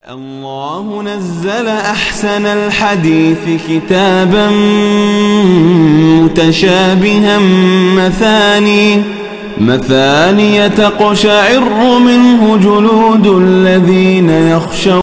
الله نزل أحسن الحديث كتابا متشابها مثاني تقشعر منه جلود الذين يخشون